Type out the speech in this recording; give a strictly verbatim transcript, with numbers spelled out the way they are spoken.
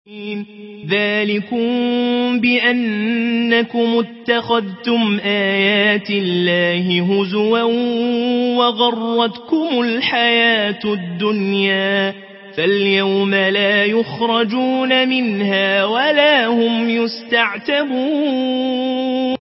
ذلكم بأنكم اتخذتم آيات الله هزوا وغرتكم الحياة الدنيا فاليوم لا يخرجون منها ولا هم يستعتبون